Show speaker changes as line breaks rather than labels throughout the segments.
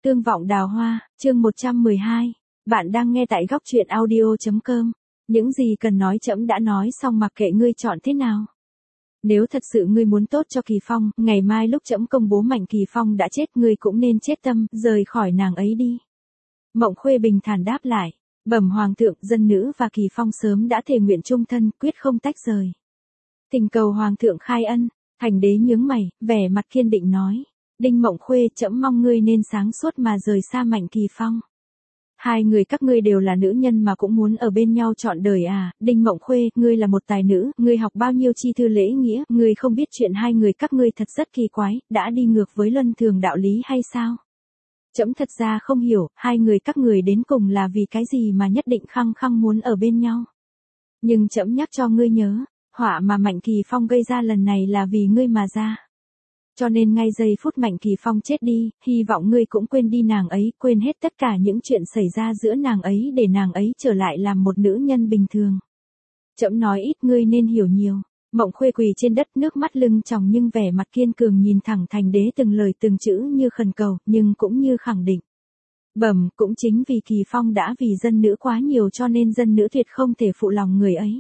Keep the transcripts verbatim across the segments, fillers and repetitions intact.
Tương vọng đào hoa, chương một trăm mười hai. Bạn đang nghe tại góc truyện audio chấm com. Những gì cần nói trẫm đã nói xong, mặc kệ ngươi chọn thế nào. Nếu thật sự ngươi muốn tốt cho Kỳ Phong, ngày mai lúc trẫm công bố Mạnh Kỳ Phong đã chết, ngươi cũng nên chết tâm, rời khỏi nàng ấy đi. Mộng Khuê bình thản đáp lại. Bẩm hoàng thượng, dân nữ và Kỳ Phong sớm đã thề nguyện chung thân, quyết không tách rời. Thỉnh cầu hoàng thượng khai ân. Thành đế nhướng mày, vẻ mặt kiên định nói. Đinh Mộng Khuê, trẫm mong ngươi nên sáng suốt mà rời xa Mạnh Kỳ Phong. Hai người các ngươi đều là nữ nhân mà cũng muốn ở bên nhau trọn đời à? Đinh Mộng Khuê, ngươi là một tài nữ, ngươi học bao nhiêu chi thư lễ nghĩa, ngươi không biết chuyện hai người các ngươi thật rất kỳ quái, đã đi ngược với luân thường đạo lý hay sao? Trẫm thật ra không hiểu, hai người các người đến cùng là vì cái gì mà nhất định khăng khăng muốn ở bên nhau. Nhưng trẫm nhắc cho ngươi nhớ, họa mà Mạnh Kỳ Phong gây ra lần này là vì ngươi mà ra. Cho nên ngay giây phút Mạnh Kỳ Phong chết đi, hy vọng ngươi cũng quên đi nàng ấy, quên hết tất cả những chuyện xảy ra giữa nàng ấy để nàng ấy trở lại làm một nữ nhân bình thường. Trẫm nói ít, ngươi nên hiểu nhiều. Mộng Khuê quỳ trên đất, nước mắt lưng tròng nhưng vẻ mặt kiên cường nhìn thẳng Thành đế, từng lời từng chữ như khẩn cầu, nhưng cũng như khẳng định. Bẩm, cũng chính vì Kỳ Phong đã vì dân nữ quá nhiều cho nên dân nữ tuyệt không thể phụ lòng người ấy.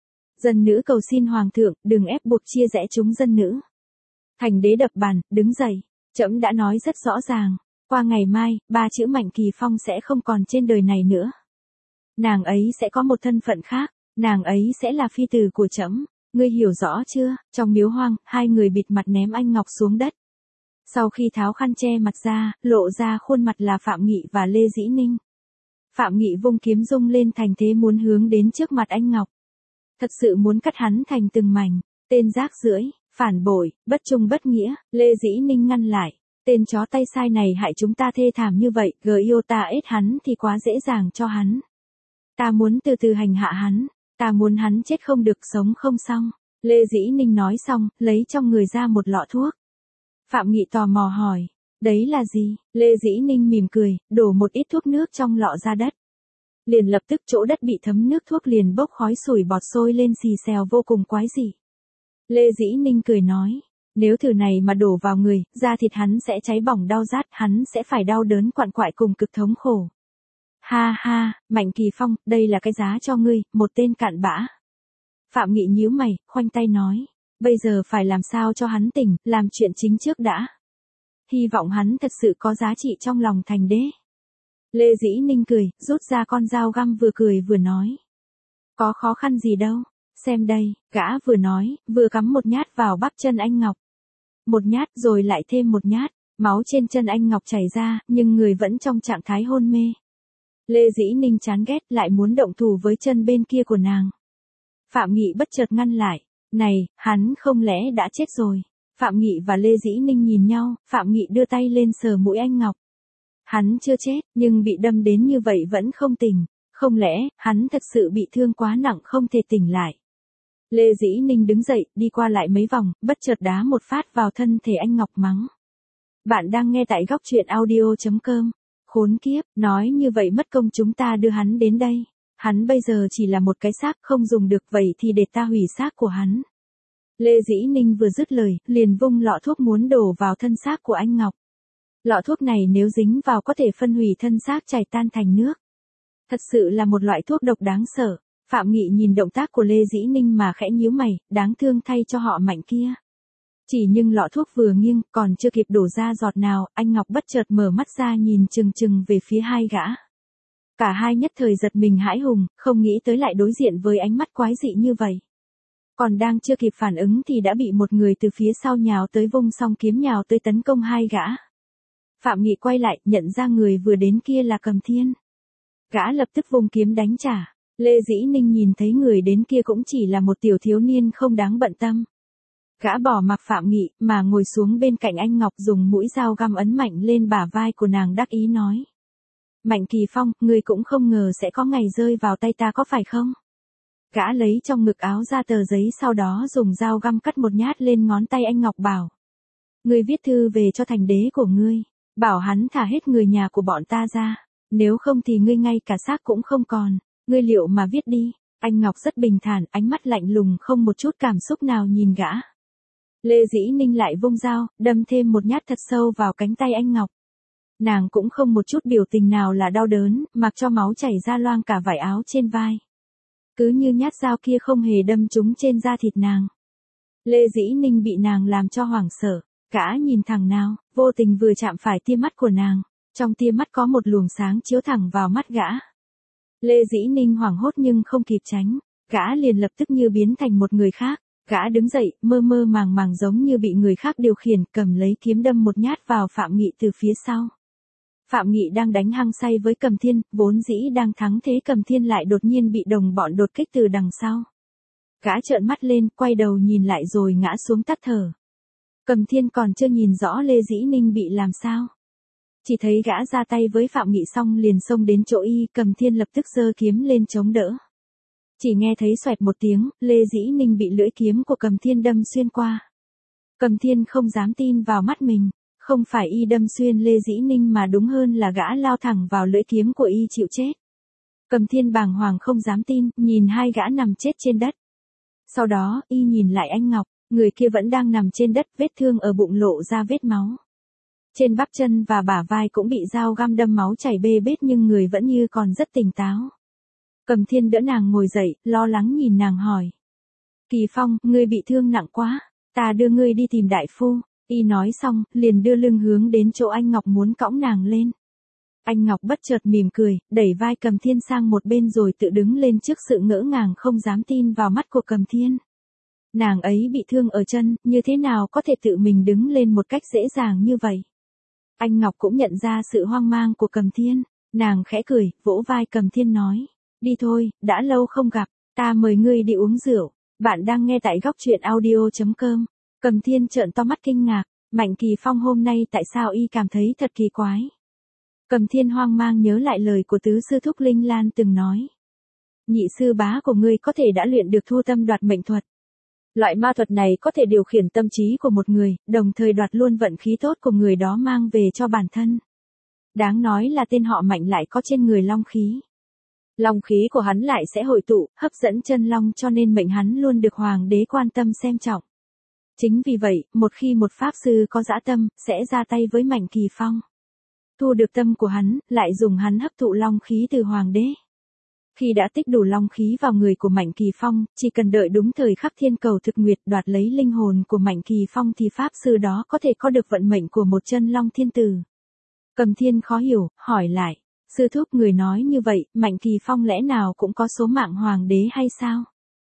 Dân nữ cầu xin hoàng thượng, đừng ép buộc chia rẽ chúng dân nữ. Thành đế đập bàn, đứng dậy. Trẫm đã nói rất rõ ràng, qua ngày mai, ba chữ Mạnh Kỳ Phong sẽ không còn trên đời này nữa. Nàng ấy sẽ có một thân phận khác, nàng ấy sẽ là phi tử của trẫm. Ngươi hiểu rõ chưa? Trong miếu hoang, hai người bịt mặt ném anh ngọc xuống đất. Sau khi tháo khăn che mặt ra, lộ ra khuôn mặt là Phạm Nghị và Lê Dĩ Ninh. Phạm Nghị vung kiếm rung lên thành thế muốn hướng đến trước mặt anh Ngọc. Thật sự muốn cắt hắn thành từng mảnh. Tên rác rưởi, phản bội, bất trung bất nghĩa. Lê Dĩ Ninh ngăn lại. Tên chó tay sai này hại chúng ta thê thảm như vậy, gờ yêu ta ết hắn thì quá dễ dàng cho hắn. Ta muốn từ từ hành hạ hắn. Ta muốn hắn chết không được, sống không xong. Lê Dĩ Ninh nói xong, lấy trong người ra một lọ thuốc. Phạm Nghị tò mò hỏi. Đấy là gì? Lê Dĩ Ninh mỉm cười, đổ một ít thuốc nước trong lọ ra đất. Liền lập tức chỗ đất bị thấm nước thuốc liền bốc khói sủi bọt sôi lên xì xèo vô cùng quái dị. Lê Dĩ Ninh cười nói. Nếu thử này mà đổ vào người, da thịt hắn sẽ cháy bỏng đau rát, hắn sẽ phải đau đớn quặn quại cùng cực thống khổ. Ha ha, Mạnh Kỳ Phong, đây là cái giá cho ngươi, một tên cặn bã. Phạm Nghị nhíu mày, khoanh tay nói. Bây giờ phải làm sao cho hắn tỉnh, làm chuyện chính trước đã. Hy vọng hắn thật sự có giá trị trong lòng Thành đế. Lê Dĩ Ninh cười, rút ra con dao găm vừa cười vừa nói. Có khó khăn gì đâu, xem đây, gã vừa nói, vừa cắm một nhát vào bắp chân anh Ngọc. Một nhát rồi lại thêm một nhát, máu trên chân anh Ngọc chảy ra, nhưng người vẫn trong trạng thái hôn mê. Lê Dĩ Ninh chán ghét, lại muốn động thủ với chân bên kia của nàng. Phạm Nghị bất chợt ngăn lại. Này, hắn không lẽ đã chết rồi? Phạm Nghị và Lê Dĩ Ninh nhìn nhau, Phạm Nghị đưa tay lên sờ mũi anh Ngọc. Hắn chưa chết, nhưng bị đâm đến như vậy vẫn không tỉnh. Không lẽ, hắn thật sự bị thương quá nặng không thể tỉnh lại? Lê Dĩ Ninh đứng dậy, đi qua lại mấy vòng, bất chợt đá một phát vào thân thể anh Ngọc mắng. Bạn đang nghe tại góc truyện audio chấm com. Khốn kiếp, nói như vậy mất công chúng ta đưa hắn đến đây. Hắn bây giờ chỉ là một cái xác không dùng được, vậy thì để ta hủy xác của hắn. Lê Dĩ Ninh vừa dứt lời, liền vung lọ thuốc muốn đổ vào thân xác của anh Ngọc. Lọ thuốc này nếu dính vào có thể phân hủy thân xác, chảy tan thành nước. Thật sự là một loại thuốc độc đáng sợ. Phạm Nghị nhìn động tác của Lê Dĩ Ninh mà khẽ nhíu mày, đáng thương thay cho họ Mạnh kia. Chỉ nhưng lọ thuốc vừa nghiêng, còn chưa kịp đổ ra giọt nào, anh Ngọc bất chợt mở mắt ra nhìn chừng chừng về phía hai gã. Cả hai nhất thời giật mình hãi hùng, không nghĩ tới lại đối diện với ánh mắt quái dị như vậy. Còn đang chưa kịp phản ứng thì đã bị một người từ phía sau nhào tới, vung song kiếm nhào tới tấn công hai gã. Phạm Nghị quay lại, nhận ra người vừa đến kia là Cầm Thiên. Gã lập tức vung kiếm đánh trả. Lê Dĩ Ninh nhìn thấy người đến kia cũng chỉ là một tiểu thiếu niên không đáng bận tâm. Gã bỏ mặc Phạm Nghị, mà ngồi xuống bên cạnh anh Ngọc, dùng mũi dao găm ấn mạnh lên bả vai của nàng, đắc ý nói. Mạnh Kỳ Phong, ngươi cũng không ngờ sẽ có ngày rơi vào tay ta có phải không? Gã lấy trong ngực áo ra tờ giấy, sau đó dùng dao găm cắt một nhát lên ngón tay anh Ngọc, bảo. Ngươi viết thư về cho Thành đế của ngươi, bảo hắn thả hết người nhà của bọn ta ra, nếu không thì ngươi ngay cả xác cũng không còn, ngươi liệu mà viết đi. Anh Ngọc rất bình thản, ánh mắt lạnh lùng không một chút cảm xúc nào nhìn gã. Lê Dĩ Ninh lại vung dao, đâm thêm một nhát thật sâu vào cánh tay anh Ngọc. Nàng cũng không một chút biểu tình nào là đau đớn, mặc cho máu chảy ra loang cả vải áo trên vai. Cứ như nhát dao kia không hề đâm trúng trên da thịt nàng. Lê Dĩ Ninh bị nàng làm cho hoảng sợ, gã nhìn thẳng nào, vô tình vừa chạm phải tia mắt của nàng, trong tia mắt có một luồng sáng chiếu thẳng vào mắt gã. Lê Dĩ Ninh hoảng hốt nhưng không kịp tránh, gã liền lập tức như biến thành một người khác, gã đứng dậy, mơ mơ màng màng giống như bị người khác điều khiển, cầm lấy kiếm đâm một nhát vào Phạm Nghị từ phía sau. Phạm Nghị đang đánh hăng say với Cầm Thiên, vốn dĩ đang thắng thế Cầm Thiên lại đột nhiên bị đồng bọn đột kích từ đằng sau. Gã trợn mắt lên, quay đầu nhìn lại rồi ngã xuống tắt thở. Cầm Thiên còn chưa nhìn rõ Lê Dĩ Ninh bị làm sao. Chỉ thấy gã ra tay với Phạm Nghị xong liền xông đến chỗ y, Cầm Thiên lập tức giơ kiếm lên chống đỡ. Chỉ nghe thấy xoẹt một tiếng, Lê Dĩ Ninh bị lưỡi kiếm của Cầm Thiên đâm xuyên qua. Cầm Thiên không dám tin vào mắt mình, không phải y đâm xuyên Lê Dĩ Ninh mà đúng hơn là gã lao thẳng vào lưỡi kiếm của y chịu chết. Cầm Thiên bàng hoàng không dám tin, nhìn hai gã nằm chết trên đất. Sau đó, y nhìn lại anh Ngọc, người kia vẫn đang nằm trên đất, vết thương ở bụng lộ ra vết máu. Trên bắp chân và bả vai cũng bị dao găm đâm máu chảy bê bết nhưng người vẫn như còn rất tỉnh táo. Cầm Thiên đỡ nàng ngồi dậy, lo lắng nhìn nàng hỏi. Kỳ Phong, ngươi bị thương nặng quá, ta đưa ngươi đi tìm đại phu. Y nói xong, liền đưa lưng hướng đến chỗ anh Ngọc muốn cõng nàng lên. Anh Ngọc bất chợt mỉm cười, đẩy vai Cầm Thiên sang một bên rồi tự đứng lên trước sự ngỡ ngàng không dám tin vào mắt của Cầm Thiên. Nàng ấy bị thương ở chân, như thế nào có thể tự mình đứng lên một cách dễ dàng như vậy? Anh Ngọc cũng nhận ra sự hoang mang của Cầm Thiên, nàng khẽ cười, vỗ vai Cầm Thiên nói. Đi thôi, đã lâu không gặp, ta mời ngươi đi uống rượu. Bạn đang nghe tại góc truyện audio chấm com. Cầm Thiên trợn to mắt kinh ngạc, Mạnh Kỳ Phong hôm nay tại sao y cảm thấy thật kỳ quái. Cầm Thiên hoang mang nhớ lại lời của tứ sư thúc Linh Lan từng nói. Nhị sư bá của ngươi có thể đã luyện được thu tâm đoạt mệnh thuật. Loại ma thuật này có thể điều khiển tâm trí của một người, đồng thời đoạt luôn vận khí tốt của người đó mang về cho bản thân. Đáng nói là tên họ Mạnh lại có trên người long khí. Long khí của hắn lại sẽ hội tụ, hấp dẫn chân long cho nên mệnh hắn luôn được hoàng đế quan tâm xem trọng. Chính vì vậy, một khi một pháp sư có dã tâm, sẽ ra tay với Mạnh Kỳ Phong. Thu được tâm của hắn, lại dùng hắn hấp thụ long khí từ hoàng đế. Khi đã tích đủ long khí vào người của Mạnh Kỳ Phong, chỉ cần đợi đúng thời khắc thiên cầu thực nguyệt đoạt lấy linh hồn của Mạnh Kỳ Phong thì pháp sư đó có thể có được vận mệnh của một chân long thiên tử. Cầm Thiên khó hiểu, hỏi lại, sư thúc người nói như vậy, Mạnh Kỳ Phong lẽ nào cũng có số mạng hoàng đế hay sao?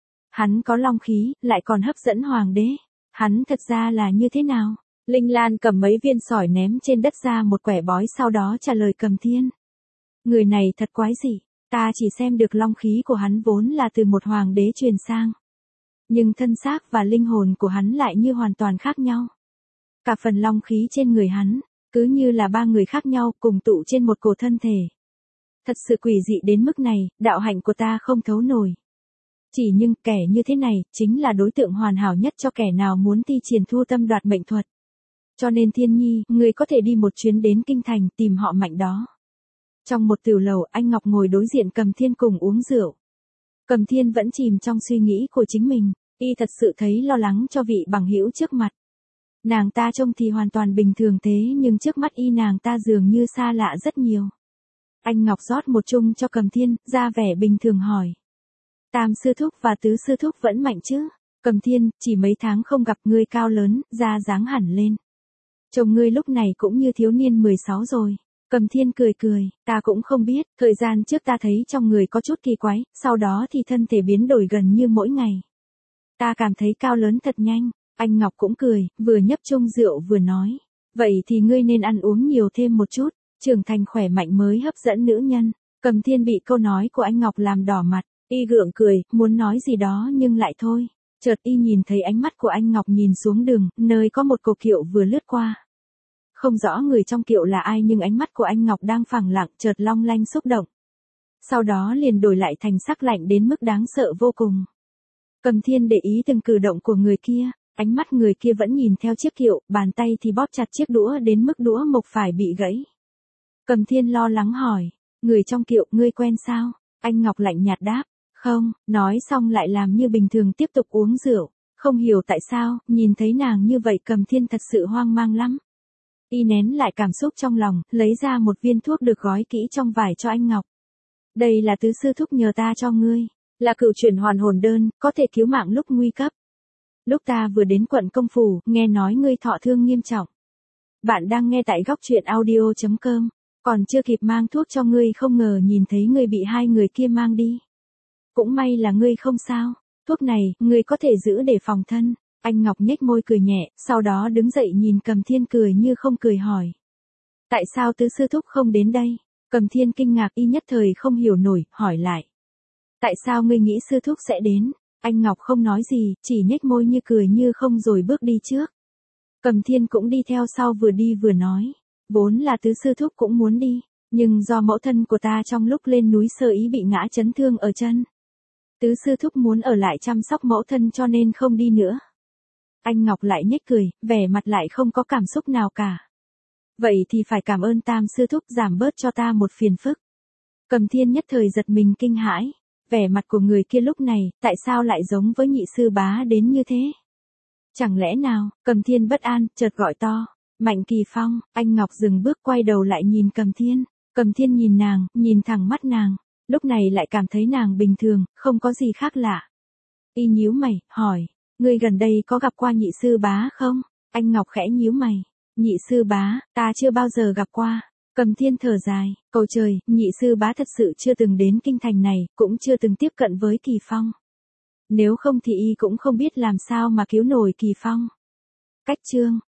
Hắn có long khí, lại còn hấp dẫn hoàng đế. Hắn thật ra là như thế nào? Linh Lan cầm mấy viên sỏi ném trên đất ra một quẻ bói sau đó trả lời Cầm Thiên. Người này thật quái dị, ta chỉ xem được long khí của hắn vốn là từ một hoàng đế truyền sang. Nhưng thân xác và linh hồn của hắn lại như hoàn toàn khác nhau. Cả phần long khí trên người hắn, cứ như là ba người khác nhau cùng tụ trên một cổ thân thể. Thật sự quỷ dị đến mức này, đạo hạnh của ta không thấu nổi. Chỉ nhưng kẻ như thế này, chính là đối tượng hoàn hảo nhất cho kẻ nào muốn thi triển thu tâm đoạt mệnh thuật. Cho nên Thiên Nhi, người có thể đi một chuyến đến Kinh Thành tìm họ Mạnh đó. Trong một tiểu lầu, anh Ngọc ngồi đối diện Cầm Thiên cùng uống rượu. Cầm Thiên vẫn chìm trong suy nghĩ của chính mình, y thật sự thấy lo lắng cho vị bằng hữu trước mặt. Nàng ta trông thì hoàn toàn bình thường thế nhưng trước mắt y nàng ta dường như xa lạ rất nhiều. Anh Ngọc rót một chung cho Cầm Thiên, ra vẻ bình thường hỏi. Tam sư thúc và tứ sư thúc vẫn mạnh chứ? Cầm Thiên, chỉ mấy tháng không gặp ngươi cao lớn, da dáng hẳn lên. Chồng ngươi lúc này cũng như thiếu niên mười sáu rồi. Cầm Thiên cười cười, ta cũng không biết, thời gian trước ta thấy trong người có chút kỳ quái, sau đó thì thân thể biến đổi gần như mỗi ngày. Ta cảm thấy cao lớn thật nhanh, anh Ngọc cũng cười, vừa nhấp chung rượu vừa nói. Vậy thì ngươi nên ăn uống nhiều thêm một chút, trưởng thành khỏe mạnh mới hấp dẫn nữ nhân. Cầm Thiên bị câu nói của anh Ngọc làm đỏ mặt, y gượng cười, muốn nói gì đó nhưng lại thôi. Chợt y nhìn thấy ánh mắt của anh Ngọc nhìn xuống đường, nơi có một cổ kiệu vừa lướt qua. Không rõ người trong kiệu là ai nhưng ánh mắt của anh Ngọc đang phẳng lặng chợt long lanh xúc động. Sau đó liền đổi lại thành sắc lạnh đến mức đáng sợ vô cùng. Cầm Thiên để ý từng cử động của người kia, ánh mắt người kia vẫn nhìn theo chiếc kiệu, bàn tay thì bóp chặt chiếc đũa đến mức đũa mộc phải bị gãy. Cầm Thiên lo lắng hỏi, người trong kiệu ngươi quen sao? Anh Ngọc lạnh nhạt đáp, không, nói xong lại làm như bình thường tiếp tục uống rượu. Không hiểu tại sao, nhìn thấy nàng như vậy Cầm Thiên thật sự hoang mang lắm. Y nén lại cảm xúc trong lòng, lấy ra một viên thuốc được gói kỹ trong vải cho anh Ngọc. Đây là tứ sư thúc nhờ ta cho ngươi, là cựu chuyển hoàn hồn đơn, có thể cứu mạng lúc nguy cấp. Lúc ta vừa đến quận công phủ, nghe nói ngươi thọ thương nghiêm trọng. Bạn đang nghe tại góc truyện audio chấm com, còn chưa kịp mang thuốc cho ngươi không ngờ nhìn thấy ngươi bị hai người kia mang đi. Cũng may là ngươi không sao, thuốc này, ngươi có thể giữ để phòng thân. Anh Ngọc nhếch môi cười nhẹ, sau đó đứng dậy nhìn Cầm Thiên cười như không cười hỏi. Tại sao tứ sư thúc không đến đây? Cầm Thiên kinh ngạc y nhất thời không hiểu nổi, hỏi lại. Tại sao ngươi nghĩ sư thúc sẽ đến? Anh Ngọc không nói gì, chỉ nhếch môi như cười như không rồi bước đi trước. Cầm Thiên cũng đi theo sau vừa đi vừa nói. Vốn là tứ sư thúc cũng muốn đi, nhưng do mẫu thân của ta trong lúc lên núi sơ ý bị ngã chấn thương ở chân. Tứ sư thúc muốn ở lại chăm sóc mẫu thân cho nên không đi nữa. Anh Ngọc lại nhếch cười, vẻ mặt lại không có cảm xúc nào cả. Vậy thì phải cảm ơn Tam sư thúc giảm bớt cho ta một phiền phức. Cầm Thiên nhất thời giật mình kinh hãi. Vẻ mặt của người kia lúc này, tại sao lại giống với nhị sư bá đến như thế? Chẳng lẽ nào, Cầm Thiên bất an, chợt gọi to. Mạnh Kỳ Phong, anh Ngọc dừng bước quay đầu lại nhìn Cầm Thiên. Cầm Thiên nhìn nàng, nhìn thẳng mắt nàng. Lúc này lại cảm thấy nàng bình thường, không có gì khác lạ. Y nhíu mày, hỏi. Ngươi gần đây có gặp qua nhị sư bá không? Anh Ngọc khẽ nhíu mày. Nhị sư bá, ta chưa bao giờ gặp qua. Cầm Thiên thở dài, cầu trời, nhị sư bá thật sự chưa từng đến kinh thành này, cũng chưa từng tiếp cận với Kỳ Phong. Nếu không thì y cũng không biết làm sao mà cứu nổi Kỳ Phong. Cách chương